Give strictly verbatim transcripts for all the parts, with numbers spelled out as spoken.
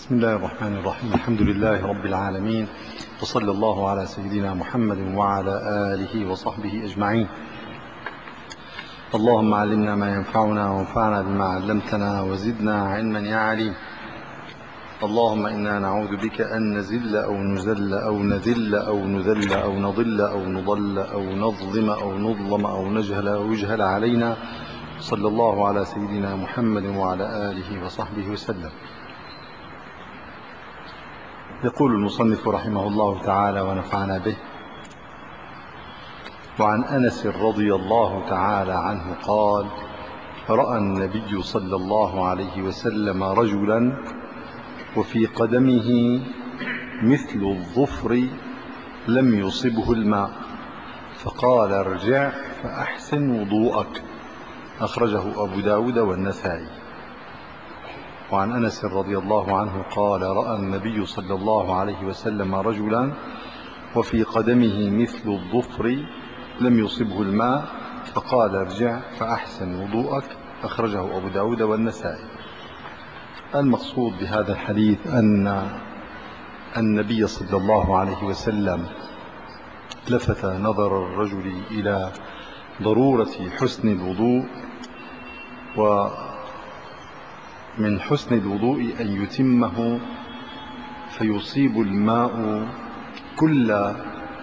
بسم الله الرحمن الرحيم. الحمد لله رب العالمين، وصلى الله على سيدنا محمد وعلى آله وصحبه أجمعين. اللهم علمنا ما ينفعنا وانفعنا بما علمتنا وزدنا علما يا عليم. اللهم إنا نعوذ بك أن نزل أو نزل أو نذل أو نذل أو نضل أو نضل أو نظلم أو نظلم أو نجهل أو يجهل علينا. صلى الله على سيدنا محمد وعلى آله وصحبه وسلم. يقول المصنف رحمه الله تعالى ونفعنا به: وعن أنس رضي الله تعالى عنه قال: رأى النبي صلى الله عليه وسلم رجلا وفي قدمه مثل الظفر لم يصبه الماء، فقال: ارجع فأحسن وضوءك. أخرجه أبو داود والنسائي. وعن أنس رضي الله عنه قال: رأى النبي صلى الله عليه وسلم رجلا وفي قدمه مثل الظفر لم يصبه الماء، فقال: ارجع فأحسن وضوءك. أخرجه أبو داود والنسائي. المقصود بهذا الحديث أن النبي صلى الله عليه وسلم لفت نظر الرجل إلى ضرورة حسن الوضوء، ومن حسن الوضوء أن يتمه فيصيب الماء كل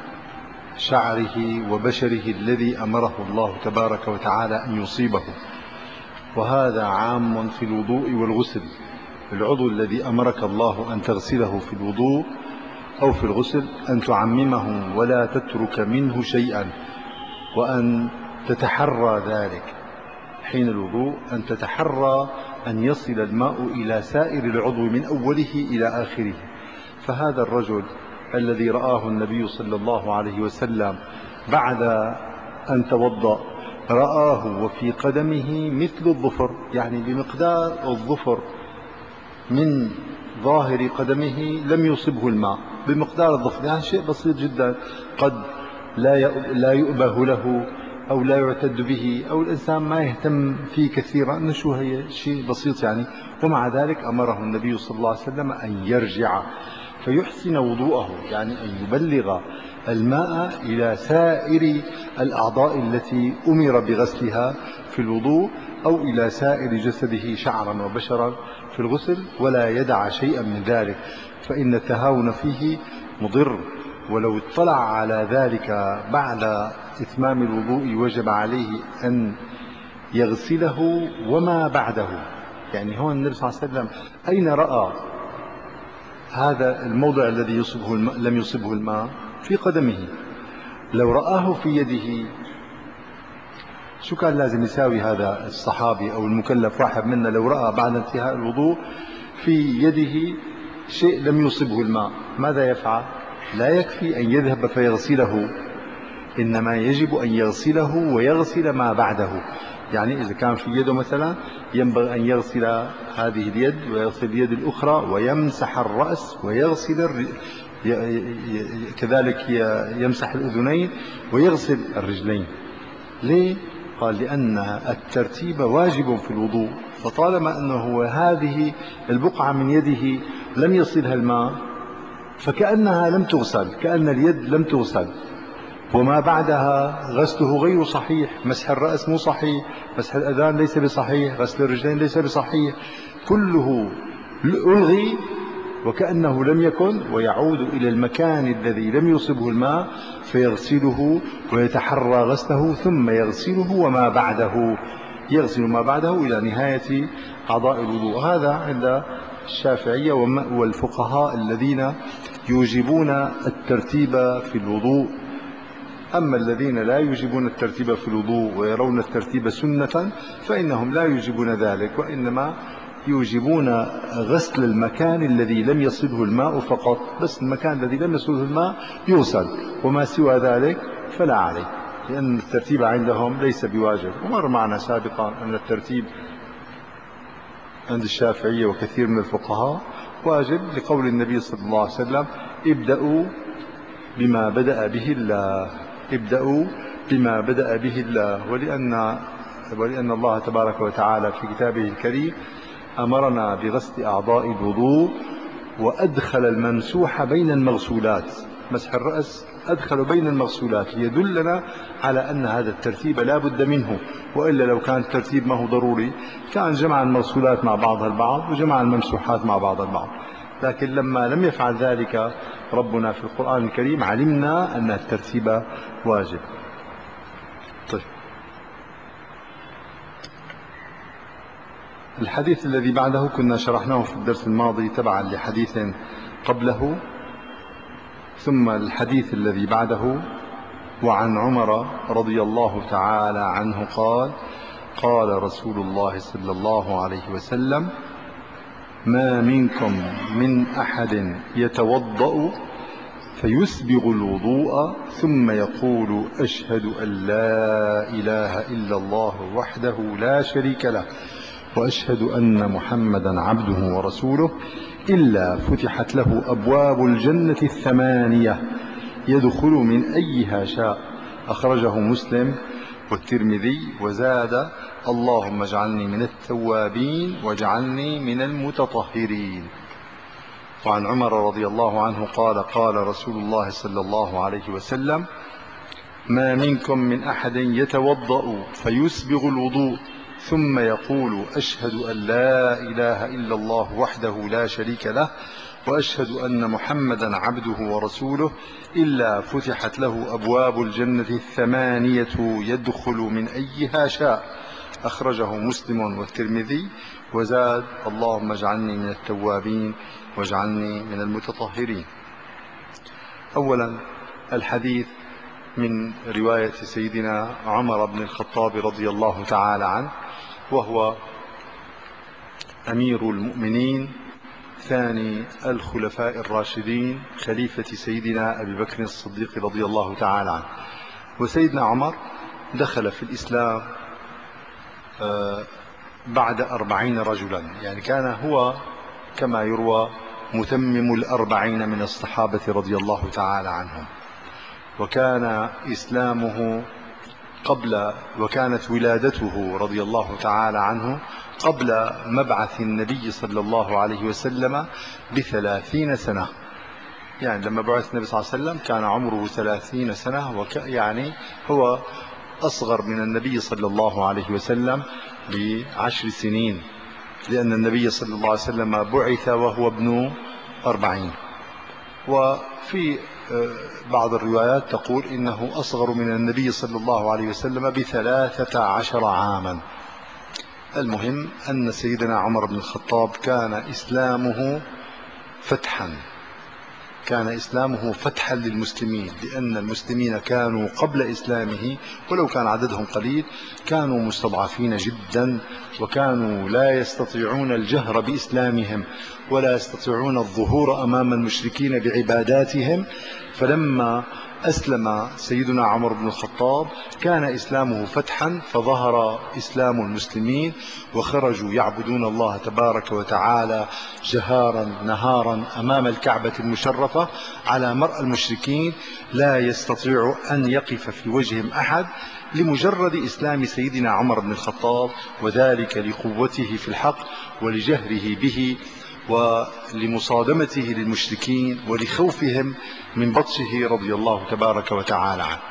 شعره وبشره الذي أمره الله تبارك وتعالى أن يصيبه، وهذا عام في الوضوء والغسل. العضو الذي أمرك الله أن تغسله في الوضوء أو في الغسل أن تعممه ولا تترك منه شيئا، وأن تتحرى ذلك حين الوضوء، أن تتحرى أن يصل الماء إلى سائر العضو من أوله إلى آخره. فهذا الرجل الذي رآه النبي صلى الله عليه وسلم بعد أن توضأ رآه وفي قدمه مثل الظفر، يعني بمقدار الظفر من ظاهر قدمه لم يصبه الماء، بمقدار الظفر، يعني شيء بسيط جدا، قد لا يؤبه له أو لا يعتد به أو الإنسان ما يهتم فيه كثيرا، أنه شو هي شيء بسيط يعني. ومع ذلك أمره النبي صلى الله عليه وسلم أن يرجع فيحسن وضوءه، يعني أن يبلغ الماء إلى سائر الأعضاء التي أمر بغسلها في الوضوء أو إلى سائر جسده شعرا وبشرا في الغسل، ولا يدع شيئا من ذلك، فإن التهاون فيه مضر. ولو اطلع على ذلك بعد إتمام الوضوء وجب عليه أن يغسله وما بعده. يعني هون النبي صلى الله عليه وسلم أين رأى هذا الموضع الذي يصبه الماء لم يصبه الماء؟ في قدمه. لو رآه في يده شو كان لازم يساوي هذا الصحابي أو المكلف واحد منا لو رأى بعد انتهاء الوضوء في يده شيء لم يصبه الماء؟ ماذا يفعل؟ لا يكفي أن يذهب فيغسله، إنما يجب أن يغسله ويغسل ما بعده. يعني إذا كان في يده مثلا ينبغي أن يغسل هذه اليد ويغسل اليد الأخرى ويمسح الرأس ويغسل الر... كذلك يمسح الأذنين ويغسل الرجلين. ليه؟ قال: لأن الترتيب واجب في الوضوء، فطالما أنه هذه البقعة من يده لم يصلها الماء فكأنها لم تغسل، كأن اليد لم تغسل، وما بعدها غسله غير صحيح. مسح الرأس مو صحيح، مسح الأذان ليس بصحيح، غسل الرجلين ليس بصحيح، كله ألغي وكأنه لم يكن، ويعود إلى المكان الذي لم يصبه الماء فيغسله ويتحرى غسله ثم يغسله وما بعده، يغسل ما بعده إلى نهاية أعضاء الوضوء. هذا عند الشافعية والفقهاء الذين يوجبون الترتيب في الوضوء. أما الذين لا يوجبون الترتيب في الوضوء ويرون الترتيب سنة فإنهم لا يوجبون ذلك، وإنما يوجبون غسل المكان الذي لم يصله الماء فقط، بس المكان الذي لم يصله الماء يغسل، وما سوى ذلك فلا عليه، لأن الترتيب عندهم ليس بواجب. ومر معنا سابقا أن الترتيب عند الشافعية وكثير من الفقهاء واجب، لقول النبي صلى الله عليه وسلم: ابدأوا بما بدأ به الله، ابدأوا بما بدأ به الله. ولأن ولأن الله تبارك وتعالى في كتابه الكريم أمرنا بغسل أعضاء الوضوء وأدخل الممسوح بين المغسولات، مسح الرأس أدخل بين المغسولات ليدلنا على أن هذا الترتيب لا بد منه، وإلا لو كان الترتيب ما هو ضروري كان جمع المغسولات مع بعضها البعض وجمع الممسوحات مع بعضها البعض. لكن لما لم يفعل ذلك ربنا في القرآن الكريم علمنا أن الترتيب واجب. طيب، الحديث الذي بعده كنا شرحناه في الدرس الماضي تبعا لحديث قبله، ثم الحديث الذي بعده: وعن عمر رضي الله تعالى عنه قال: قال رسول الله صلى الله عليه وسلم: ما منكم من أحد يتوضأ فيسبغ الوضوء ثم يقول: أشهد أن لا إله إلا الله وحده لا شريك له وأشهد أن محمدا عبده ورسوله، إلا فتحت له أبواب الجنة الثمانية يدخل من أيها شاء. أخرجه مسلم والترمذي، وزاد: اللهم اجعلني من التوابين واجعلني من المتطهرين. وعن عمر رضي الله عنه قال: قال رسول الله صلى الله عليه وسلم: ما منكم من أحد يتوضأ فيسبغ الوضوء ثم يقول: أشهد أن لا إله إلا الله وحده لا شريك له وأشهد أن محمدا عبده ورسوله، إلا فتحت له أبواب الجنة الثمانية يدخل من أيها شاء. أخرجه مسلم والترمذي، وزاد: اللهم اجعلني من التوابين واجعلني من المتطهرين. أولا، الحديث من رواية سيدنا عمر بن الخطاب رضي الله تعالى عنه، وهو أمير المؤمنين ثاني الخلفاء الراشدين، خليفة سيدنا أبي بكر الصديق رضي الله تعالى عنه. وسيدنا عمر دخل في الإسلام بعد أربعين رجلا، يعني كان هو كما يروى متمم الأربعين من الصحابة رضي الله تعالى عنهم. وكان إسلامه قبل وكانت ولادته رضي الله تعالى عنه قبل مبعث النبي صلى الله عليه وسلم بثلاثين سنة. يعني لما بعث النبي صلى الله عليه وسلم كان عمره ثلاثين سنة، وك يعني هو أصغر من النبي صلى الله عليه وسلم بعشر سنين، لأن النبي صلى الله عليه وسلم بعث وهو ابن أربعين. وفي بعض الروايات تقول إنه أصغر من النبي صلى الله عليه وسلم بثلاثة عشر عاما. المهم أن سيدنا عمر بن الخطاب كان إسلامه فتحا كان إسلامه فتحا للمسلمين، لأن المسلمين كانوا قبل إسلامه ولو كان عددهم قليل كانوا مستضعفين جدا، وكانوا لا يستطيعون الجهر بإسلامهم ولا يستطيعون الظهور أمام المشركين بعباداتهم. فلما أسلم سيدنا عمر بن الخطاب كان إسلامه فتحا، فظهر إسلام المسلمين وخرجوا يعبدون الله تبارك وتعالى جهارا نهارا أمام الكعبة المشرفة على مرأى المشركين، لا يستطيع أن يقف في وجههم أحد لمجرد إسلام سيدنا عمر بن الخطاب، وذلك لقوته في الحق ولجهره به ولمصادمته للمشركين ولخوفهم من بطشه رضي الله تبارك وتعالى عنه.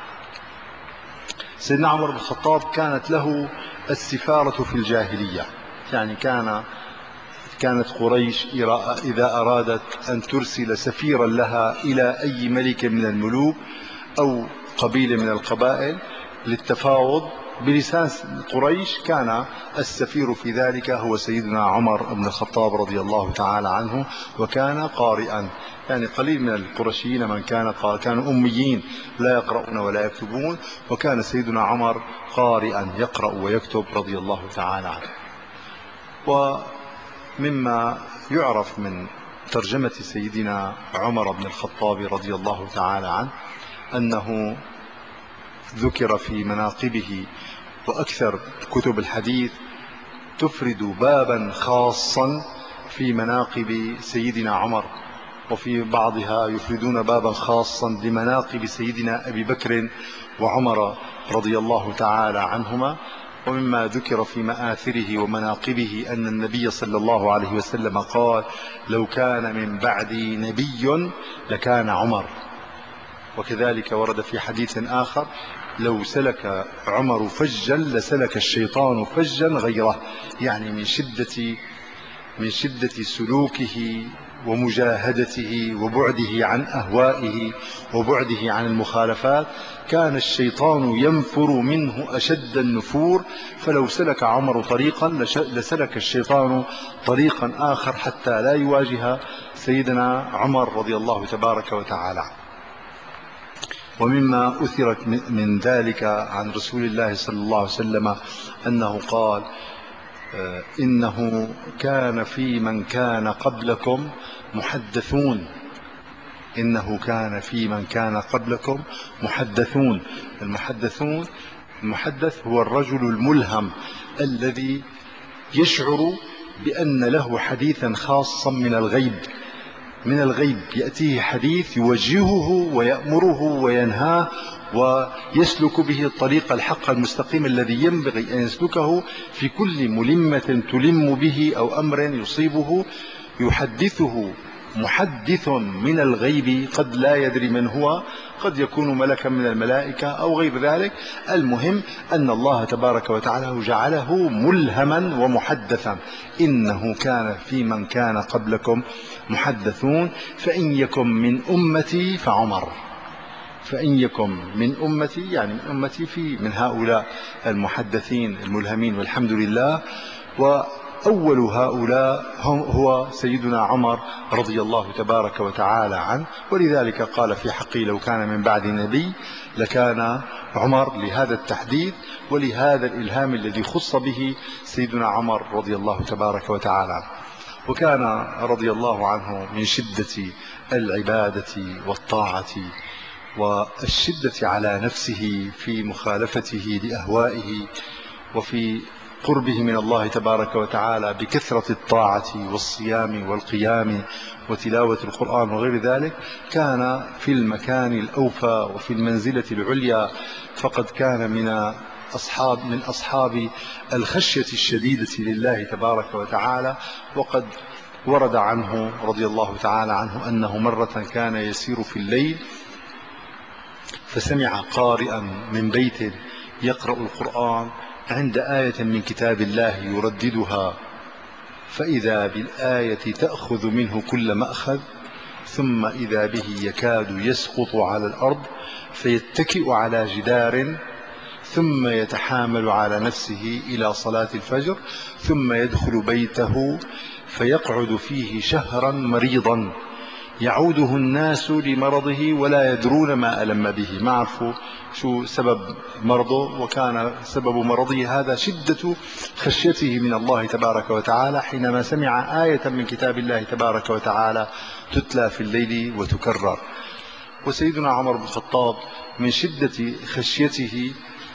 سيدنا عمر بن الخطاب كانت له السفارة في الجاهلية، يعني كان كانت قريش إذا أرادت أن ترسل سفيرا لها إلى أي ملك من الملوك أو قبيلة من القبائل للتفاوض بلسان قريش، كان السفير في ذلك هو سيدنا عمر بن الخطاب رضي الله تعالى عنه، وكان قارئا. يعني قليل من القرشيين من كان كانوا أميين لا يقرؤون ولا يكتبون، وكان سيدنا عمر قارئا يقرأ ويكتب رضي الله تعالى عنه. ومما يعرف من ترجمة سيدنا عمر بن الخطاب رضي الله تعالى عنه أنه ذكر في مناقبه، وأكثر كتب الحديث تفرد بابا خاصا في مناقب سيدنا عمر، وفي بعضها يفردون بابا خاصا لمناقب سيدنا أبي بكر وعمر رضي الله تعالى عنهما. ومما ذكر في مآثره ومناقبه أن النبي صلى الله عليه وسلم قال: لو كان من بعدي نبي لكان عمر. وكذلك ورد في حديث آخر: لو سلك عمر فجا لسلك الشيطان فجا غيره. يعني من شدة من شدة سلوكه ومجاهدته وبعده عن أهوائه وبعده عن المخالفات كان الشيطان ينفر منه أشد النفور، فلو سلك عمر طريقا لسلك الشيطان طريقا آخر حتى لا يواجه سيدنا عمر رضي الله تبارك وتعالى. ومما أثرت من ذلك عن رسول الله صلى الله عليه وسلم أنه قال: إنه كان في من كان قبلكم محدثون إنه كان في من كان قبلكم محدثون المحدثون المحدث هو الرجل الملهم الذي يشعر بأن له حديثا خاصا من الغيب من الغيب يأتيه حديث يوجهه ويأمره وينهاه ويسلك به الطريق الحق المستقيم الذي ينبغي أن يسلكه في كل ملمة تلم به أو أمر يصيبه. يحدثه محدث من الغيب قد لا يدري من هو، قد يكون ملكا من الملائكة أو غير ذلك. المهم أن الله تبارك وتعالى جعله ملهما ومحدثا. إنه كان في من كان قبلكم محدثون فإن يكن من أمتي فعمر فإن يكن من أمتي يعني من أمتي في من هؤلاء المحدثين الملهمين، والحمد لله. وأول هؤلاء هو سيدنا عمر رضي الله تبارك وتعالى عنه، ولذلك قال في حقه: لو كان من بعد نبي لكان عمر، لهذا التحديث ولهذا الإلهام الذي خص به سيدنا عمر رضي الله تبارك وتعالى عنه. وكان رضي الله عنه من شدة العبادة والطاعة والشدة على نفسه في مخالفته لأهوائه وفي قربه من الله تبارك وتعالى بكثرة الطاعة والصيام والقيام وتلاوة القرآن وغير ذلك، كان في المكان الأوفى وفي المنزلة العليا. فقد كان من أصحاب من أصحاب الخشية الشديدة لله تبارك وتعالى. وقد ورد عنه رضي الله تعالى عنه أنه مرة كان يسير في الليل فسمع قارئا من بيت يقرأ القرآن عند آية من كتاب الله يرددها، فإذا بالآية تأخذ منه كل مأخذ، ثم إذا به يكاد يسقط على الأرض فيتكئ على جدار، ثم يتحامل على نفسه إلى صلاة الفجر، ثم يدخل بيته فيقعد فيه شهرا مريضا يعوده الناس لمرضه ولا يدرون ما ألم به، ما عرفوا شو سبب مرضه. وكان سبب مرضه هذا شدة خشيته من الله تبارك وتعالى حينما سمع آية من كتاب الله تبارك وتعالى تتلى في الليل وتكرر. وسيدنا عمر بن الخطاب من شدة خشيته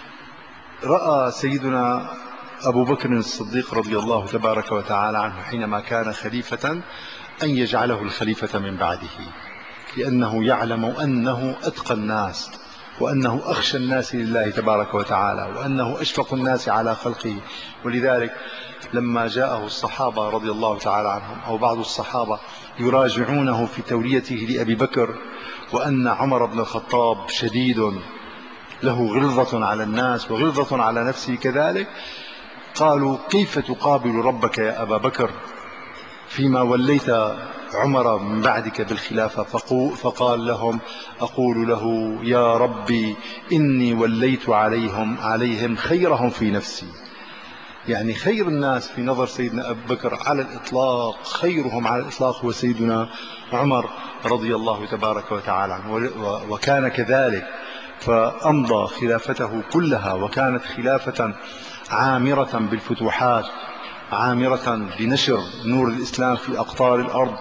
رأى سيدنا أبو بكر الصديق رضي الله تبارك وتعالى عنه حينما كان خليفة أن يجعله الخليفة من بعده، لأنه يعلم أنه أتقى الناس وأنه أخشى الناس لله تبارك وتعالى وأنه أشفق الناس على خلقه. ولذلك لما جاءه الصحابة رضي الله تعالى عنهم أو بعض الصحابة يراجعونه في توليته لأبي بكر وأن عمر بن الخطاب شديد له غلظة على الناس وغلظة على نفسه كذلك، قالوا: كيف تقابل ربك يا أبا بكر فيما وليت عمر من بعدك بالخلافة؟ فقال لهم: أقول له: يا ربي إني وليت عليهم عليهم خيرهم في نفسي. يعني خير الناس في نظر سيدنا أبو بكر على الإطلاق، خيرهم على الإطلاق هو سيدنا عمر رضي الله تبارك وتعالى عنه، وكان كذلك. فأمضى خلافته كلها وكانت خلافة عامرة بالفتوحات، عامرة بنشر نور الإسلام في أقطار الأرض،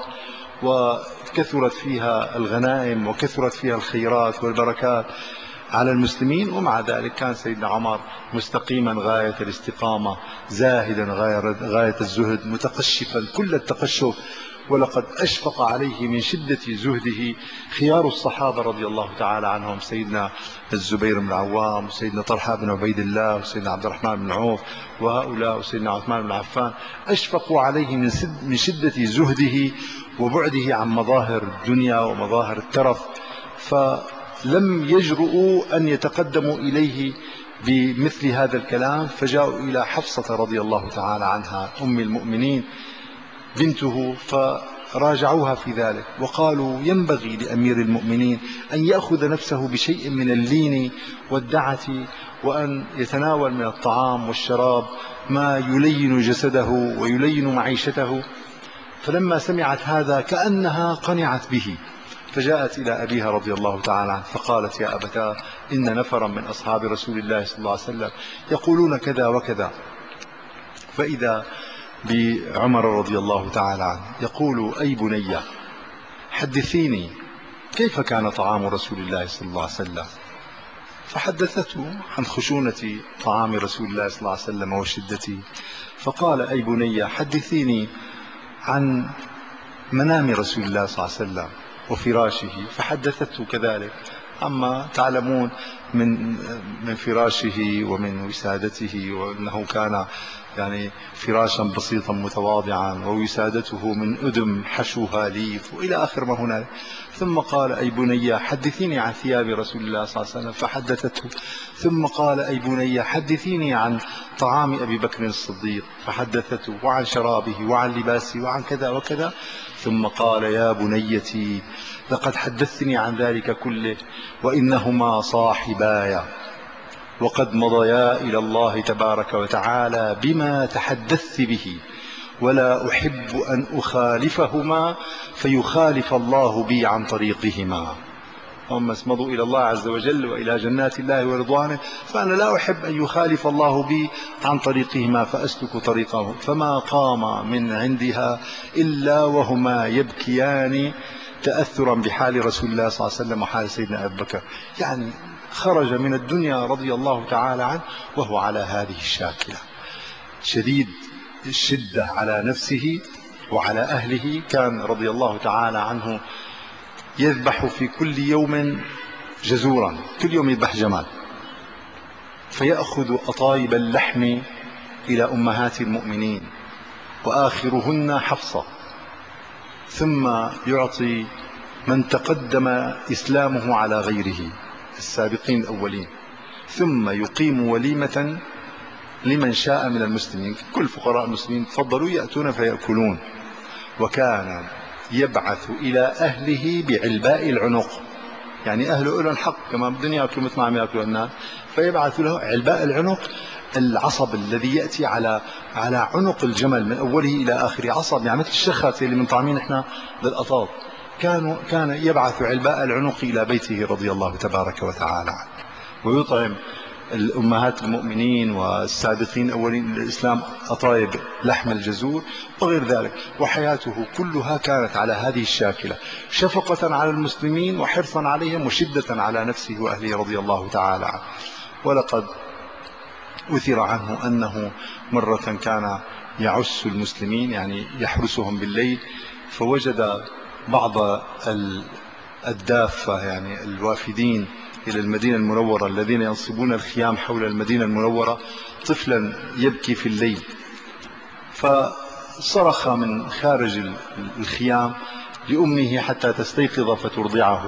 وكثرت فيها الغنائم وكثرت فيها الخيرات والبركات على المسلمين. ومع ذلك كان سيدنا عمر مستقيما غاية الاستقامة، زاهدا غاية الزهد، متقشفا كل التقشف، ولقد أشفق عليه من شدة زهده خيار الصحابة رضي الله تعالى عنهم، سيدنا الزبير بن العوام وسيدنا طلحة بن عبيد الله وسيدنا عبد الرحمن بن عوف وهؤلاء وسيدنا عثمان بن عفان، أشفقوا عليه من شدة زهده وبعده عن مظاهر الدنيا ومظاهر الترف، فلم يجرؤوا أن يتقدموا إليه بمثل هذا الكلام، فجاءوا إلى حفصة رضي الله تعالى عنها أم المؤمنين بنته فراجعوها في ذلك وقالوا ينبغي لأمير المؤمنين أن يأخذ نفسه بشيء من اللين والدعة، وأن يتناول من الطعام والشراب ما يلين جسده ويلين معيشته. فلما سمعت هذا كأنها قنعت به، فجاءت إلى أبيها رضي الله تعالى عنه فقالت يا أبتاه إن نفرا من أصحاب رسول الله صلى الله عليه وسلم يقولون كذا وكذا. فإذا بعمر رضي الله تعالى عنه يقول أي بني حدثيني كيف كان طعام رسول الله صلى الله عليه وسلم، فحدثته عن خشونة طعام رسول الله صلى الله عليه وسلم وشدته. فقال أي بني حدثيني عن منام رسول الله صلى الله عليه وسلم وفراشه، فحدثته كذلك عما تعلمون من من فراشه ومن وسادته، وأنه كان يعني فراشا بسيطا متواضعا، ووسادته من أدم حشوها ليف وإلى آخر ما هنالك. ثم قال أي بني حدثيني عن ثياب رسول الله صلى الله عليه وسلم، فحدثته. ثم قال أي بني حدثيني عن طعام أبي بكر الصديق، فحدثته، وعن شرابه وعن لباسه وعن كذا وكذا. ثم قال يا بنيتي لقد حدثتني عن ذلك كله وإنهما صاحباي وقد مضيا إلى الله تبارك وتعالى بما تحدثت به، ولا أحب أن أخالفهما فيخالف الله بي عن طريقهما. هم اسمضوا إلى الله عز وجل وإلى جنات الله ورضوانه، فأنا لا أحب أن يخالف الله بي عن طريقهما فأسلك طريقه. فما قام من عندها إلا وهما يبكيان تأثرا بحال رسول الله صلى الله عليه وسلم وحال سيدنا أبي بكر. يعني خرج من الدنيا رضي الله تعالى عنه وهو على هذه الشاكلة، شديد الشدة على نفسه وعلى أهله. كان رضي الله تعالى عنه يذبح في كل يوم جزورا، كل يوم يذبح جمال، فيأخذ أطايب اللحم إلى أمهات المؤمنين وآخرهن حفصة، ثم يعطي من تقدم إسلامه على غيره السابقين الأولين، ثم يقيم وليمة لمن شاء من المسلمين. كل فقراء المسلمين تفضلوا يأتون فيأكلون. وكان يبعث إلى أهله بعلباء العنق، يعني أهله لهم حق كما بدهم يأكلوا مثل ما عم يأكلوا الناس، فيبعث له علباء العنق، العصب الذي يأتي على على عنق الجمل من أوله إلى آخره، عصب يعني مثل الشخة اللي من طعمين احنا للأطاط. كانوا كان يبعث علباء العنق إلى بيته رضي الله تبارك وتعالى عنه، ويطعم الأمهات المؤمنين والسابقين أولين الإسلام أطايب لحم الجزور وغير ذلك. وحياته كلها كانت على هذه الشاكلة، شفقة على المسلمين وحرصا عليهم وشدة على نفسه وأهله رضي الله تعالى عنه. ولقد أثر عنه أنه مرة كان يعس المسلمين، يعني يحرسهم بالليل، فوجد بعض الدافة يعني الوافدين إلى المدينة المنورة الذين ينصبون الخيام حول المدينة المنورة طفلا يبكي في الليل، فصرخ من خارج الخيام لأمه حتى تستيقظ فترضعه،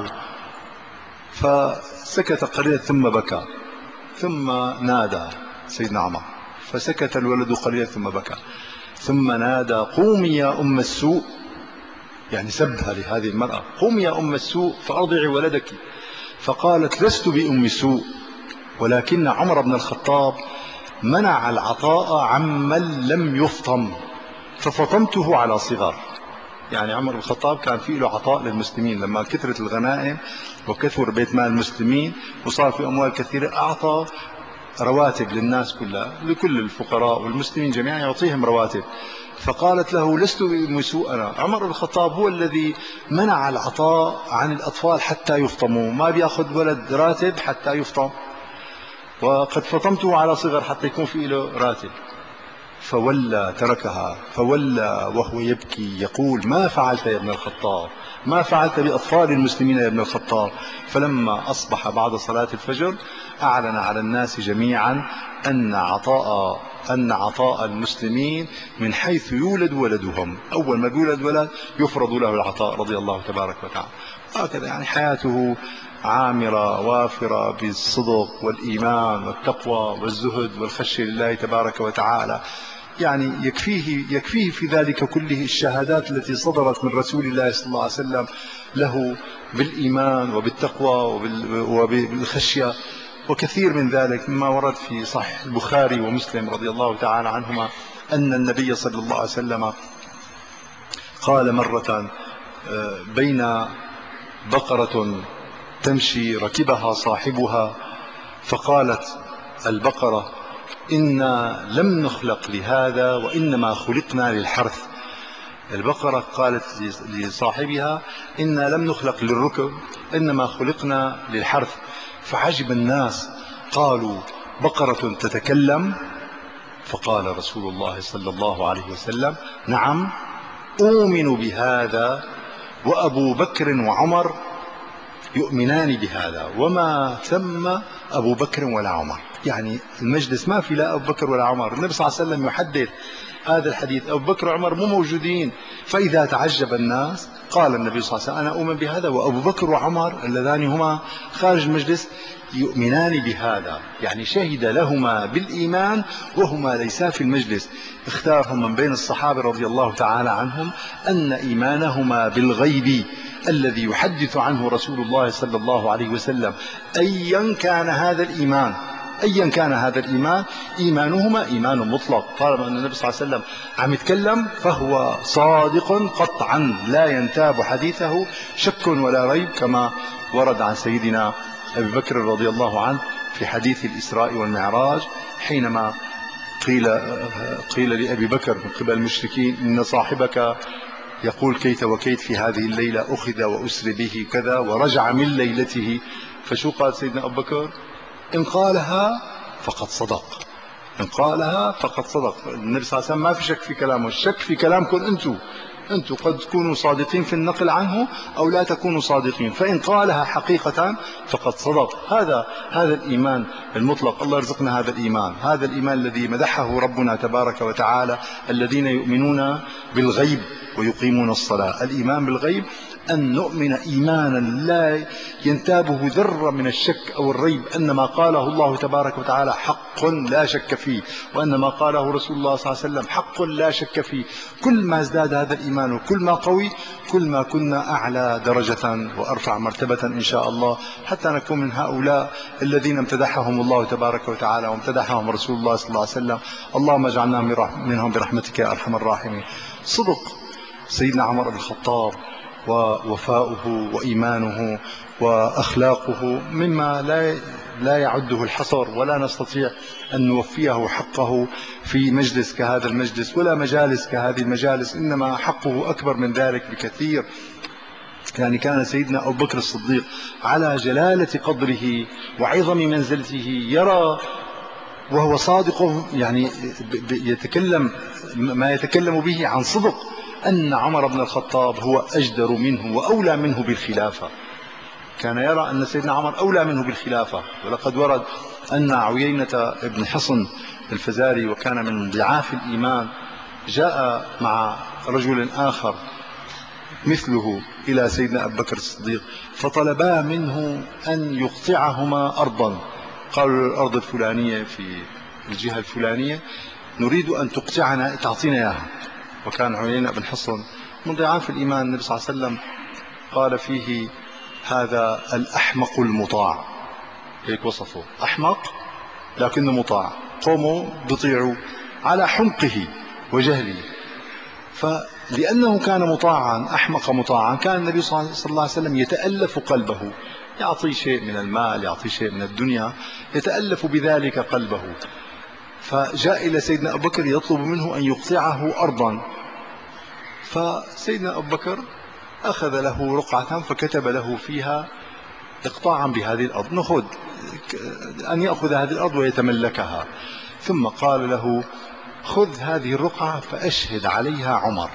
فسكت قليلا ثم بكى، ثم نادى سيدنا عمر، فسكت الولد قليلا ثم بكى، ثم نادى قومي يا أم السوء، يعني سبها لهذه المرأة، قومي يا أم السوء فأرضعي ولدك. فقالت لست بأم سوء، ولكن عمر بن الخطاب منع العطاء عمن لم يفطم ففطمته على صغر. يعني عمر بن الخطاب كان فيه له عطاء للمسلمين، لما كثرت الغنائم وكثر بيت مال المسلمين وصار في أموال كثيرة، أعطى رواتب للناس كلها، لكل الفقراء والمسلمين جميعا يعطيهم رواتب. فقالت له لست بأم سوء أنا. عمر بن الخطاب هو الذي منع العطاء عن الأطفال حتى يفطموا، ما بياخذ ولد راتب حتى يفطم، وقد فطمته على صغر حتى يكون في له راتب. فولى تركها، فولى وهو يبكي يقول: ما فعلت يا ابن الخطاب؟ ما فعلت بأطفال المسلمين يا ابن الخطاب؟ فلما أصبح بعد صلاة الفجر أعلن على الناس جميعا أن عطاء أن عطاء المسلمين من حيث يولد ولدهم، أول ما يولد ولد يفرض له العطاء رضي الله تبارك وتعالى. هكذا يعني حياته عامرة وافرة بالصدق والإيمان والتقوى والزهد والخشية لله تبارك وتعالى. يعني يكفيه يكفيه في ذلك كله الشهادات التي صدرت من رسول الله صلى الله عليه وسلم له بالإيمان وبالتقوى وبالخشية، وكثير من ذلك مما ورد في صحيح البخاري ومسلم رضي الله تعالى عنهما أن النبي صلى الله عليه وسلم قال مرة: بين بقرة تمشي ركبها صاحبها فقالت البقرة: إنا لم نخلق لهذا وإنما خلقنا للحرث. البقرة قالت لصاحبها: إنا لم نخلق للركب إنما خلقنا للحرث. فعجب الناس، قالوا: بقرة تتكلم؟ فقال رسول الله صلى الله عليه وسلم: نعم، أؤمن بهذا وأبو بكر وعمر يؤمنان بهذا، وما ثم أبو بكر ولا عمر. يعني المجلس ما في لا أبو بكر ولا عمر، النبي صلى الله عليه وسلم يحدث هذا الحديث، أبو بكر وعمر مو موجودين. فإذا تعجب الناس قال النبي صلى الله عليه وسلم: أنا أؤمن بهذا وأبو بكر وعمر اللذان هما خارج المجلس يؤمنان بهذا. يعني شهد لهما بالإيمان وهما ليسا في المجلس، اختارهم من بين الصحابة رضي الله تعالى عنهم أن إيمانهما بالغيب الذي يحدث عنه رسول الله صلى الله عليه وسلم أيا كان هذا الإيمان أيا كان هذا الإيمان إيمانهما إيمان مطلق. طالما أن النبي صلى الله عليه وسلم عم يتكلم فهو صادق قطعا لا ينتاب حديثه شك ولا ريب، كما ورد عن سيدنا أبي بكر رضي الله عنه في حديث الإسراء والمعراج، حينما قيل, قيل لأبي بكر من قبل المشركين: إن صاحبك يقول كيت وكيت في هذه الليلة، أخذ وأسر به كذا ورجع من ليلته. فشو قال سيدنا أبو بكر؟ إن قالها فقد صدق، إن قالها فقد صدق. النبي صلى الله عليه وسلم ما في شك في كلامه، الشك في كلامكم أنتم أنتم قد تكونوا صادقين في النقل عنه أو لا تكونوا صادقين، فإن قالها حقيقة فقد صدق. هذا هذا الإيمان المطلق. الله يرزقنا هذا الإيمان، هذا الإيمان الذي مدحه ربنا تبارك وتعالى: الذين يؤمنون بالغيب ويقيمون الصلاة. الإيمان بالغيب أن نؤمن إيمانا لا ينتابه ذرة من الشك أو الريب أن ما قاله الله تبارك وتعالى حق لا شك فيه، وأن ما قاله رسول الله صلى الله عليه وسلم حق لا شك فيه. كل ما ازداد هذا الإيمان وكل ما قوي كل ما كنا أعلى درجة وأرفع مرتبة إن شاء الله، حتى نكون من هؤلاء الذين امتدحهم الله تبارك وتعالى وامتدحهم رسول الله صلى الله عليه وسلم. اللهم اجعلنا منهم برحمتك يا أرحم الراحمين. صدق سيدنا عمر بن الخطاب ووفاؤه وإيمانه وأخلاقه مما لا لا يعده الحصر، ولا نستطيع أن نوفيه حقه في مجلس كهذا المجلس ولا مجالس كهذه المجالس، إنما حقه أكبر من ذلك بكثير. يعني كان سيدنا أبو بكر الصديق على جلالة قدره وعظم منزلته يرى وهو صادق، يعني يتكلم ما يتكلم به عن صدق أن عمر بن الخطاب هو أجدر منه وأولى منه بالخلافة. كان يرى أن سيدنا عمر أولى منه بالخلافة. ولقد ورد أن عيينة بن حصن الفزاري، وكان من ضعاف الإيمان، جاء مع رجل آخر مثله إلى سيدنا أبو بكر الصديق فطلبا منه أن يقطعهما أرضا. قالوا: الأرض الفلانية في الجهة الفلانية نريد أن تقطعنا تعطينا إياها. وكان عيينة بن حصن من ضعاف الإيمان. النبي صلى الله عليه وسلم قال فيه: هذا الأحمق المطاع، هيك وصفه، أحمق لكنه مطاع، قوموا بطيعوا على حمقه وجهله. فلأنه كان مطاعا أحمق مطاعا كان النبي صلى الله عليه وسلم يتألف قلبه، يعطي شيء من المال، يعطي شيء من الدنيا، يتألف بذلك قلبه. فجاء إلى سيدنا أبو بكر يطلب منه أن يقطعه أرضا، فسيدنا أبو بكر أخذ له رقعة فكتب له فيها إقطاعا بهذه الأرض، نخذ أن يأخذ هذه الأرض ويتملكها. ثم قال له: خذ هذه الرقعة فأشهد عليها عمر.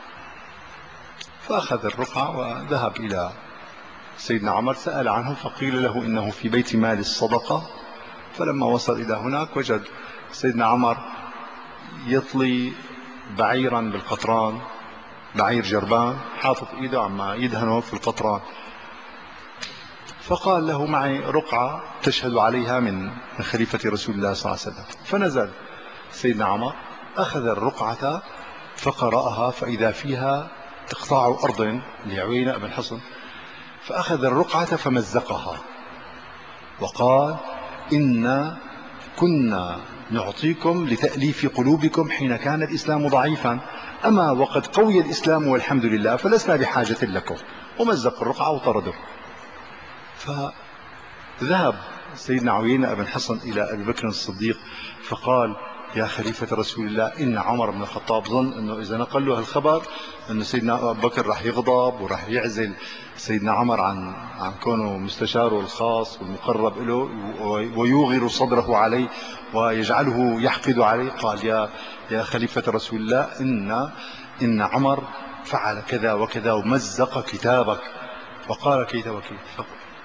فأخذ الرقعة وذهب إلى سيدنا عمر، سأل عنه فقيل له إنه في بيت مال الصدقة. فلما وصل إلى هناك وجد سيدنا عمر يطلي بعيرا بالقطران، بعير جربان، حاطط إيده عما يدهنه في القطران. فقال له معي رقعة تشهد عليها من خليفة رسول الله صلى الله عليه وسلم. فنزل سيدنا عمر أخذ الرقعة فقرأها فإذا فيها إقطاع أرض لعوينة بن حصن، فأخذ الرقعة فمزقها وقال إن كنا نعطيكم لتأليف قلوبكم حين كان الإسلام ضعيفا، أما وقد قوي الإسلام والحمد لله فلسنا بحاجة لكم. ومزق الرقعة وطرده. فذهب سيدنا عوينة بن حصن إلى أبي بكر الصديق فقال يا خليفة رسول الله إن عمر بن الخطاب ظن أنه إذا نقل له الخبر أنه سيدنا أبو بكر راح يغضب وراح يعزل سيدنا عمر عن عن كونه مستشاره الخاص والمقرب له ويوغر صدره عليه ويجعله يحقد عليه. قال يا يا خليفة رسول الله إن إن عمر فعل كذا وكذا ومزق كتابك وقال كذا وكذا،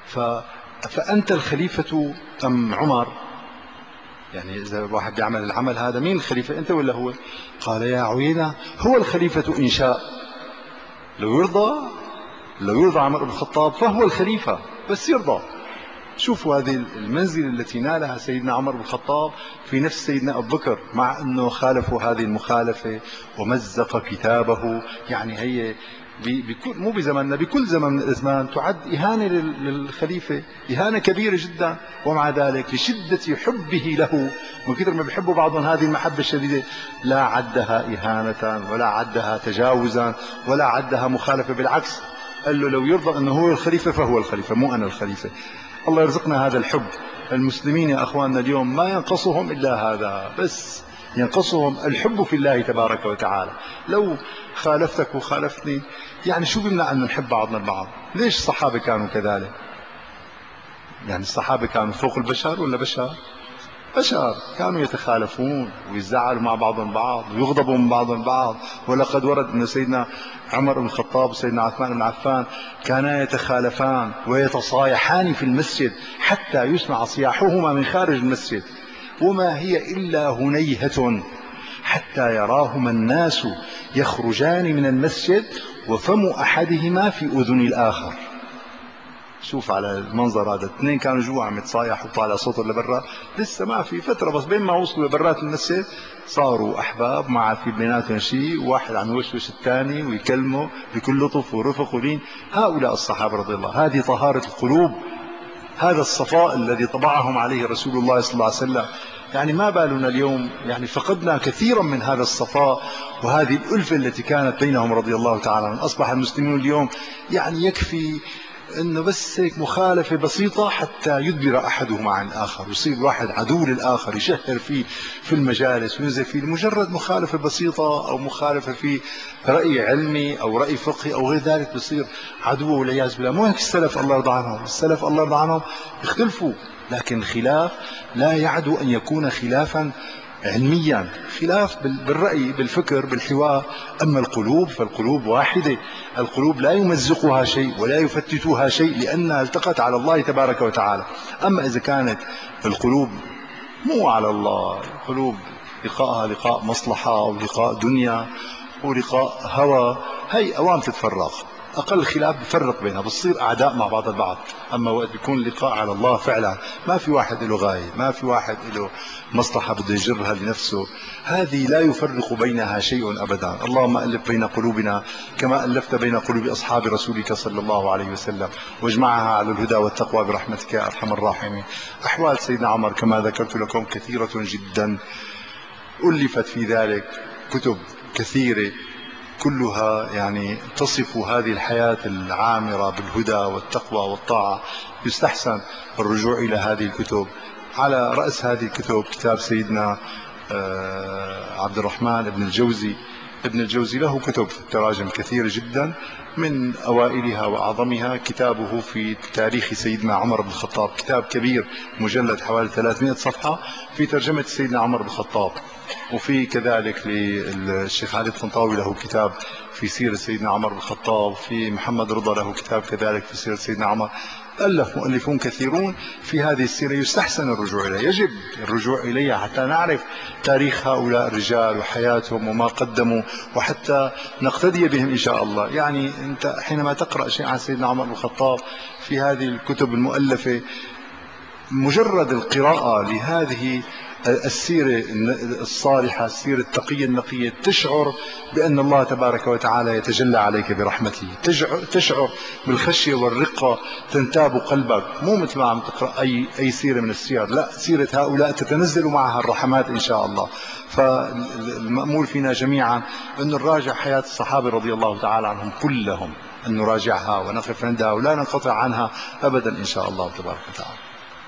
فأنت الخليفة أم عمر؟ يعني إذا واحد يعمل العمل هذا مين الخليفة، أنت ولا هو؟ قال يا عوينة هو الخليفة إن شاء، لو يرضى لو يرضى عمر بن الخطاب فهو الخليفة بس يرضى. شوفوا هذه المنزلة التي نالها سيدنا عمر بن الخطاب في نفس سيدنا أبو بكر، مع أنه خالفوا هذه المخالفة ومزق كتابه. يعني هي بكل مو بزمننا، بكل زمن من الازمان تعد إهانة للخليفة، إهانة كبيرة جدا. ومع ذلك لشدة حبه له من كثر ما بيحبوا بعضهم هذه المحبة الشديدة لا عدها إهانة ولا عدها تجاوزا ولا عدها مخالفة، بالعكس قال له لو يرضى أنه هو الخليفة فهو الخليفة مو أنا الخليفة. الله يرزقنا هذا الحب. المسلمين يا أخواننا اليوم ما ينقصهم إلا هذا، بس ينقصهم الحب في الله تبارك وتعالى. لو خالفتك وخالفتني يعني شو بيمنع أن نحب بعضنا البعض؟ ليش الصحابة كانوا كذلك؟ يعني الصحابة كانوا فوق البشر ولا بشر؟ بشر، كانوا يتخالفون ويزعلوا مع بعضهم بعض ويغضبوا من بعضهم بعض. ولقد ورد أن سيدنا عمر بن الخطاب وسيدنا عثمان بن عفان كانا يتخالفان ويتصايحان في المسجد حتى يسمع صياحهما من خارج المسجد، وما هي إلا هنيهة حتى يراهما الناس يخرجان من المسجد وفم أحدهما في أذن الآخر. شوف على المنظر هذا، اثنين كانوا جوا عم يتصايحوا وطالع صوتهم لبرا، لسه ما في فترة بس بين ما وصلوا لبرات المسجد صاروا أحباب، ما عاد في بيناتهم شيء، واحد عم يوشوش الثاني ويكلمه بكل لطف ورفق ولين. هؤلاء الصحابة رضي الله، هذه طهارة القلوب، هذا الصفاء الذي طبعهم عليه رسول الله صلى الله عليه وسلم. يعني ما بالنا اليوم يعني فقدنا كثيرا من هذا الصفاء وهذه الألفة التي كانت بينهم رضي الله تعالى عنهم. أصبح المسلمون اليوم يعني يكفي انه بس هيك مخالفة بسيطة حتى يدبر احدهما عن الاخر، يصير واحد عدو للاخر يشهر فيه في المجالس وينزل فيه لمجرد مخالفة بسيطة او مخالفة في رأي علمي او رأي فقهي او غير ذلك بصير عدو والعياذ بالله. مو هيك السلف الله يرضى عنهم، السلف الله يرضى عنهم يختلفوا، لكن الخلاف لا يعدو ان يكون خلافا علميا، خلاف بالرأي بالفكر بالحوار. أما القلوب فالقلوب واحدة، القلوب لا يمزقها شيء ولا يفتتها شيء لأنها التقت على الله تبارك وتعالى. أما إذا كانت القلوب مو على الله، القلوب لقاءها لقاء مصلحة أو لقاء دنيا أو لقاء هوى، هي أوام تتفرق، أقل خلاف بفرق بينها، بتصير أعداء مع بعض البعض. أما وقت بيكون لقاء على الله فعلا ما في واحد له غاية، ما في واحد له مصلحة بده يجرها لنفسه، هذه لا يفرق بينها شيء أبدا. اللهم ألف بين قلوبنا كما ألفت بين قلوب أصحاب رسولك صلى الله عليه وسلم، واجمعها على الهدى والتقوى برحمتك يا أرحم الراحمين. أحوال سيدنا عمر كما ذكرت لكم كثيرة جدا، ألفت في ذلك كتب كثيرة كلها يعني تصف هذه الحياة العامرة بالهدى والتقوى والطاعة. يستحسن الرجوع إلى هذه الكتب. على رأس هذه الكتب كتاب سيدنا عبد الرحمن ابن الجوزي. ابن الجوزي له كتب في التراجم كثيرة جدا، من أوائلها وأعظمها كتابه في تاريخ سيدنا عمر بن الخطاب، كتاب كبير مجلد حوالي ثلاثمائة صفحة في ترجمة سيدنا عمر بن الخطاب. وفي كذلك للشيخ خالد طنطاوي له كتاب في سيرة سيدنا عمر بن الخطاب، في محمد رضا له كتاب كذلك في سيرة سيدنا عمر. ألف مؤلفون كثيرون في هذه السيرة، يستحسن الرجوع إليها، يجب الرجوع إليها حتى نعرف تاريخ هؤلاء الرجال وحياتهم وما قدموا، وحتى نقتدي بهم إن شاء الله. يعني أنت حينما تقرأ شيء عن سيدنا عمر بن الخطاب في هذه الكتب المؤلفة، مجرد القراءة لهذه السيرة الصالحة، السيرة التقية النقية، تشعر بأن الله تبارك وتعالى يتجلى عليك برحمته، تشعر بالخشية والرقة تنتاب قلبك. مو مثل ما عم تقرأ أي, أي سيرة من السير، لا، سيرة هؤلاء تتنزل معها الرحمات إن شاء الله. فالمأمول فينا جميعا أن نراجع حياة الصحابة رضي الله تعالى عنهم كلهم، أن نراجعها ونقف عندها ولا ننقطع عنها أبدا إن شاء الله تبارك وتعالى.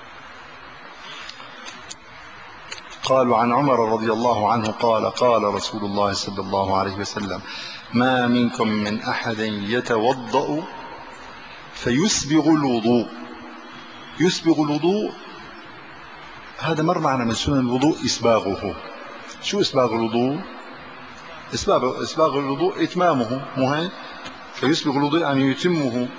قالوا عن عمر رضي الله عنه قال قال رسول الله صلى الله عليه وسلم: ما منكم من أحد يتوضأ فيسبغ الوضوء. يسبغ الوضوء هذا مر معنا من سنن الوضوء إسباغه. شو إسباغ الوضوء؟ إسباغ, إسباغ الوضوء إتمامه، مو هيك؟ فيسبغ الوضوء يعني يتمه.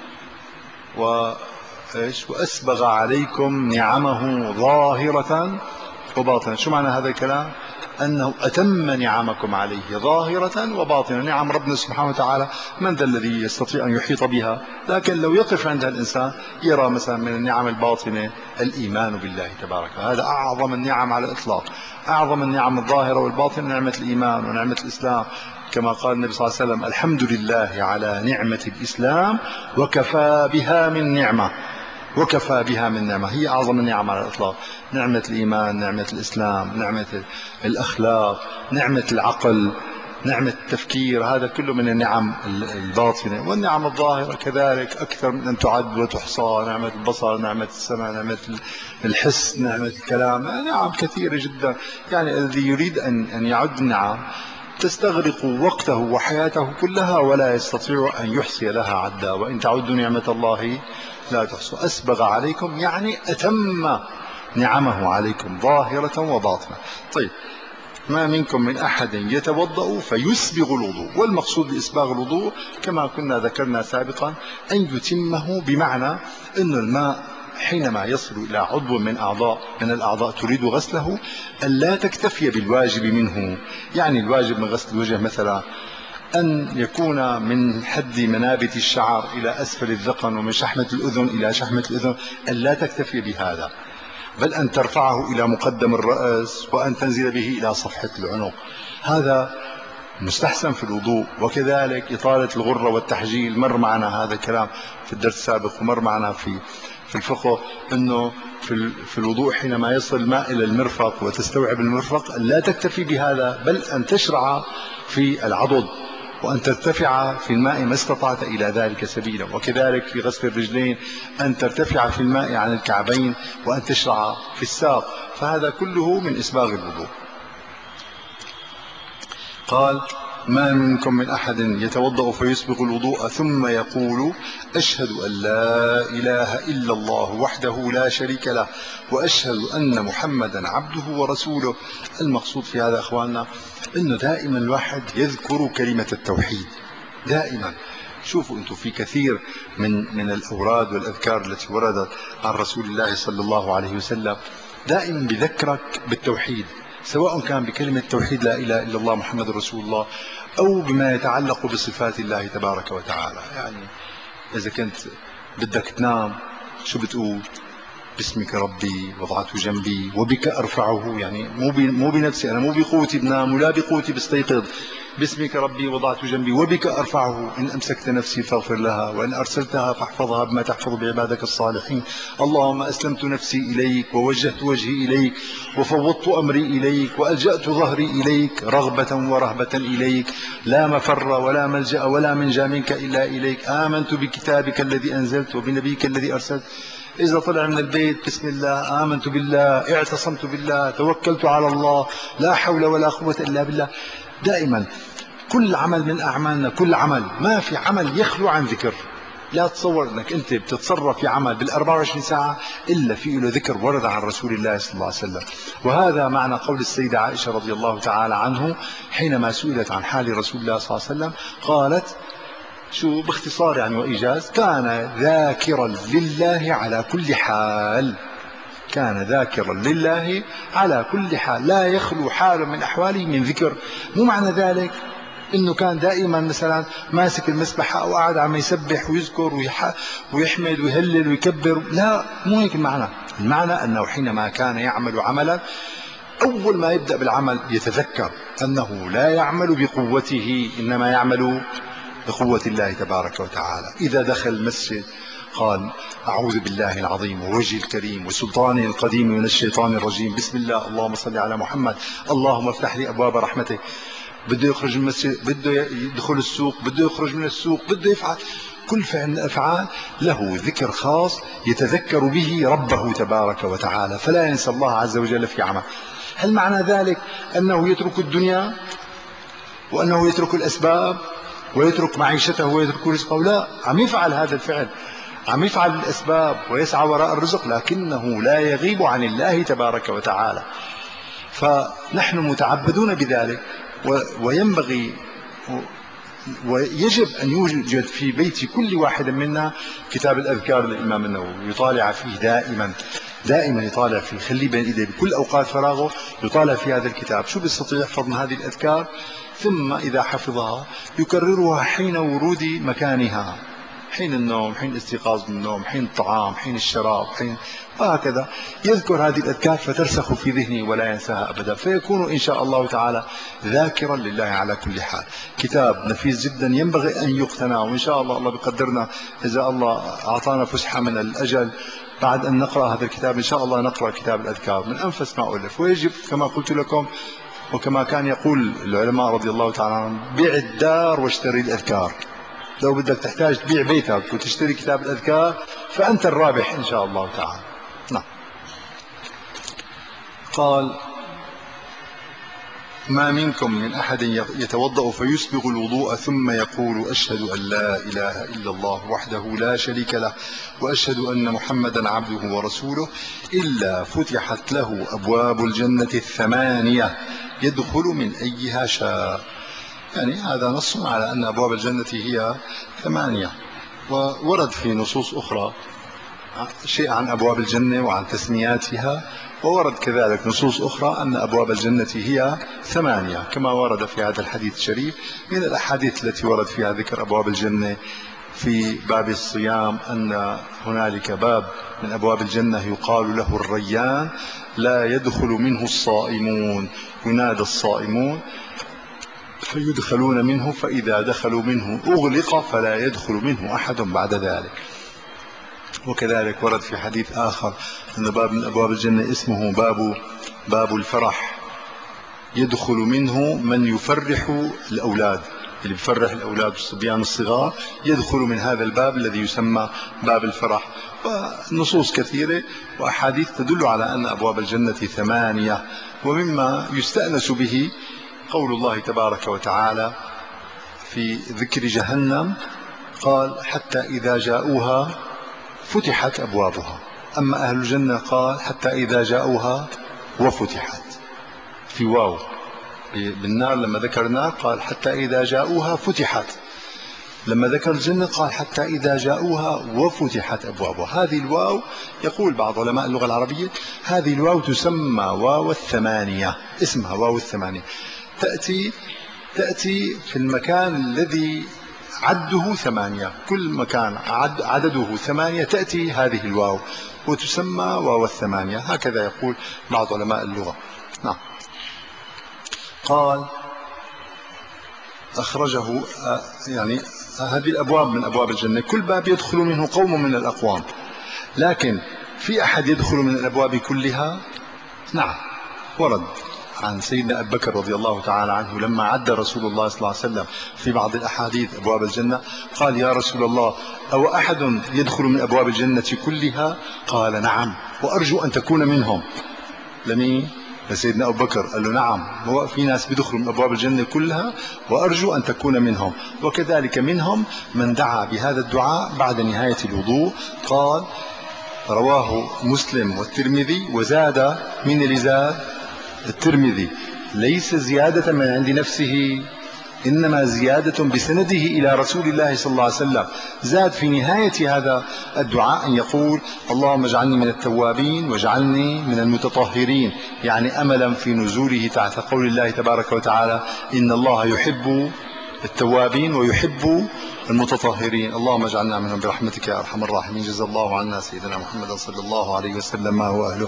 وإيش؟ وأسبغ عليكم نعمه ظاهرة وباطنة. شو معنى هذا الكلام؟ أنه أتم نعمكم عليه ظاهرة وباطنة. نعم ربنا سبحانه وتعالى من ذا الذي يستطيع أن يحيط بها؟ لكن لو يقف عندها الإنسان يرى مثلا من النعم الباطنة الإيمان بالله تبارك، هذا أعظم النعم على الإطلاق. أعظم النعم الظاهرة والباطنة نعمة الإيمان ونعمة الإسلام، كما قال النبي صلى الله عليه وسلم: الحمد لله على نعمة الإسلام وكفى بها من نعمة. وكفى بها من نعمة، هي أعظم النعم على الإطلاق. نعمة الإيمان، نعمة الإسلام، نعمة الأخلاق، نعمة العقل، نعمة التفكير، هذا كله من النعم الباطنة. والنعم الظاهرة كذلك أكثر من أن تعد وتحصى: نعمة البصر، نعمة السمع، نعمة الحس، نعمة الكلام، نعم كثيرة جدا. يعني الذي يريد أن أن يعد نعم تستغرق وقته وحياته كلها ولا يستطيع أن يحصي لها عدا، وإن تعدوا نعمة الله لا تحصوا. أسبغ عليكم يعني أتم نعمه عليكم ظاهرة وباطنة. طيب، ما منكم من أحد يتوضأ فيسبغ الوضوء. والمقصود بإسباغ الوضوء كما كنا ذكرنا سابقا أن يتمه، بمعنى أن الماء حينما يصل إلى عضو من أعضاء من الأعضاء تريد غسله أن لا تكتفي بالواجب منه. يعني الواجب من غسل الوجه مثلا أن يكون من حد منابت الشعر إلى أسفل الذقن، ومن شحمة الأذن إلى شحمة الأذن، أن لا تكتفي بهذا، بل أن ترفعه إلى مقدم الرأس وأن تنزل به إلى صفحة العنق. هذا مستحسن في الوضوء. وكذلك إطالة الغرة والتحجيل، مر معنا هذا الكلام في الدرس السابق، ومر معنا في في الفقه أنه في في الوضوء حينما يصل الماء إلى المرفق وتستوعب المرفق أن لا تكتفي بهذا، بل أن تشرع في العضد وأن ترتفع في الماء ما استطعت إلى ذلك سبيلا. وكذلك في غسل الرجلين أن ترتفع في الماء عن الكعبين وأن تشرع في الساق. فهذا كله من إسباغ الوضوء. قال: ما منكم من أحد يتوضأ فيسبغ الوضوء ثم يقول: أشهد أن لا إله إلا الله وحده لا شريك له وأشهد أن محمدا عبده ورسوله. المقصود في هذا أخواننا أنه دائما الواحد يذكر كلمة التوحيد دائما. شوفوا أنتم في كثير من من الأوراد والأذكار التي وردت عن رسول الله صلى الله عليه وسلم دائما بذكرك بالتوحيد، سواء كان بكلمة توحيد لا إله إلا الله محمد رسول الله، أو بما يتعلق بصفات الله تبارك وتعالى. يعني إذا كنت بدك تنام شو بتقول؟ باسمك ربي وضعت جنبي وبك أرفعه. يعني مو مو بنفسي أنا، مو بقوتي بنام ولا بقوتي بستيقظ. باسمك ربي وضعت جنبي وبك أرفعه. إن أمسكت نفسي فاغفر لها، وإن أرسلتها فاحفظها بما تحفظ بعبادك الصالحين. اللهم أسلمت نفسي إليك ووجهت وجهي إليك وفوضت أمري إليك وألجأت ظهري إليك رغبة ورهبة إليك، لا مفر ولا ملجأ ولا منجا منك إلا إليك. آمنت بكتابك الذي أنزلت وبنبيك الذي أرسلت. إذا طلع من البيت بسم الله، آمنت بالله، اعتصمت بالله، توكلت على الله، لا حول ولا قوة إلا بالله. دائما كل عمل من أعمالنا، كل عمل، ما في عمل يخلو عن ذكر. لا تصور أنك أنت بتتصرف في عمل بالأربع وعشرين ساعة إلا في له ذكر ورد عن رسول الله صلى الله عليه وسلم. وهذا معنى قول السيدة عائشة رضي الله تعالى عنه حينما سئلت عن حال رسول الله صلى الله عليه وسلم قالت شو باختصار يعني وإيجاز: كان ذاكرا لله على كل حال. كان ذاكرا لله على كل حال، لا يخلو حال من أحواله من ذكر. مو معنى ذلك انه كان دائما مثلا ماسك المسبحة او قاعد عم يسبح ويذكر ويحمد ويهلل ويكبر، لا، مو هيك المعنى. المعنى انه حينما كان يعمل عملا اول ما يبدأ بالعمل يتذكر انه لا يعمل بقوته، انما يعمل بقوة الله تبارك وتعالى. اذا دخل المسجد قال: أعوذ بالله العظيم ووجهه الكريم وسلطانه القديم من الشيطان الرجيم، بسم الله، اللهم صل على محمد، اللهم افتح لي أبواب رحمتك. بده يخرج من المسجد، بده يدخل السوق، بده يخرج من السوق، بده يفعل كل فعل من الأفعال له ذكر خاص يتذكر به ربه تبارك وتعالى، فلا ينسى الله عز وجل في عمل. هل معنى ذلك أنه يترك الدنيا وأنه يترك الأسباب ويترك معيشته ويترك رزقه؟ لا، عم يفعل هذا الفعل، عم يفعل الأسباب ويسعى وراء الرزق، لكنه لا يغيب عن الله تبارك وتعالى. فنحن متعبدون بذلك، وينبغي ويجب أن يوجد في بيت كل واحد منا كتاب الأذكار للإمام النووي، يطالع فيه دائما دائما يطالع فيه، خليه بين إيديه بكل أوقات فراغه يطالع في هذا الكتاب. شو بيستطيع يحفظ من هذه الأذكار، ثم إذا حفظها يكررها حين ورود مكانها، حين النوم، حين الاستيقاظ من النوم، حين الطعام، حين الشراب، حين وهكذا يذكر هذه الأذكار فترسخ في ذهنه ولا ينساها أبدا، فيكون إن شاء الله تعالى ذاكرا لله على كل حال. كتاب نفيس جدا ينبغي أن يقتنى، وإن شاء الله الله بقدرنا إذا الله أعطانا فسحة من الأجل بعد أن نقرأ هذا الكتاب إن شاء الله نقرأ كتاب الأذكار من أنفس ما ألف. ويجب كما قلت لكم وكما كان يقول العلماء رضي الله تعالى عنهم: بيع الدار واشتري الأذكار. لو بدك تحتاج تبيع بيتك وتشتري كتاب الأذكار فأنت الرابح إن شاء الله تعالى. نعم. قال: ما منكم من أحد يتوضأ فيسبغ الوضوء ثم يقول: أشهد أن لا إله إلا الله وحده لا شريك له وأشهد أن محمدا عبده ورسوله إلا فتحت له أبواب الجنة الثمانية يدخل من أيها شاء. يعني هذا نص على أن أبواب الجنة هي ثمانية، وورد في نصوص أخرى شيء عن أبواب الجنة وعن تسمياتها، وورد كذلك نصوص أخرى أن أبواب الجنة هي ثمانية كما ورد في هذا الحديث الشريف. من الأحاديث التي ورد فيها ذكر أبواب الجنة في باب الصيام أن هنالك باب من أبواب الجنة يقال له الريان لا يدخل منه الصائمون، ينادى الصائمون فيدخلون منه، فإذا دخلوا منه أغلق فلا يدخل منه أحد بعد ذلك. وكذلك ورد في حديث آخر أن باب من أبواب الجنة اسمه باب باب الفرح، يدخل منه من يفرح الأولاد، اللي بيفرح الأولاد والصبيان الصغار يدخل من هذا الباب الذي يسمى باب الفرح. ونصوص كثيرة وأحاديث تدل على أن أبواب الجنة ثمانية. ومما يستأنس به قول الله تبارك وتعالى في ذكر جهنم قال: حتى إذا جاءوها فتحت أبوابها. أما أهل الجنة قال: حتى إذا جاءوها وفتحت، في واو. بالنار لما ذكر النار قال: حتى إذا جاءوها فتحت، لما ذكر الجنة قال: حتى إذا جاءوها وفتحت أبوابها. هذه الواو يقول بعض علماء اللغة العربية هذه الواو تسمى واو الثمانية، اسمها واو الثمانية، تأتي تأتي في المكان الذي عده ثمانية، كل مكان عد عدده ثمانية تأتي هذه الواو وتسمى واو الثمانية، هكذا يقول بعض علماء اللغة. نعم. قال: أخرجه يعني هذه الأبواب من أبواب الجنة كل باب يدخل منه قوم من الأقوام، لكن في أحد يدخل من الأبواب كلها؟ نعم، ورد عن سيدنا أبي بكر رضي الله تعالى عنه لما عد رسول الله صلى الله عليه وسلم في بعض الأحاديث أبواب الجنة قال: يا رسول الله، أو أحد يدخل من أبواب الجنة كلها؟ قال: نعم، وأرجو أن تكون منهم. لمين؟ لسيدنا أبو بكر، قال له نعم، هو في ناس بيدخلوا من أبواب الجنة كلها وأرجو أن تكون منهم. وكذلك منهم من دعا بهذا الدعاء بعد نهاية الوضوء. قال رواه مسلم والترمذي، وزاد من اللي زاد الترمذي، ليس زيادة من عند نفسه، إنما زيادة بسنده إلى رسول الله صلى الله عليه وسلم. زاد في نهاية هذا الدعاء أن يقول اللهم اجعلني من التوابين واجعلني من المتطهرين، يعني أملا في نزوله تحت قول الله تبارك وتعالى إن الله يحب التوابين ويحب المتطهرين. اللهم اجعلنا منهم برحمتك يا أرحم الراحمين. جزا الله عنا سيدنا محمد صلى الله عليه وسلم ما هو أهله.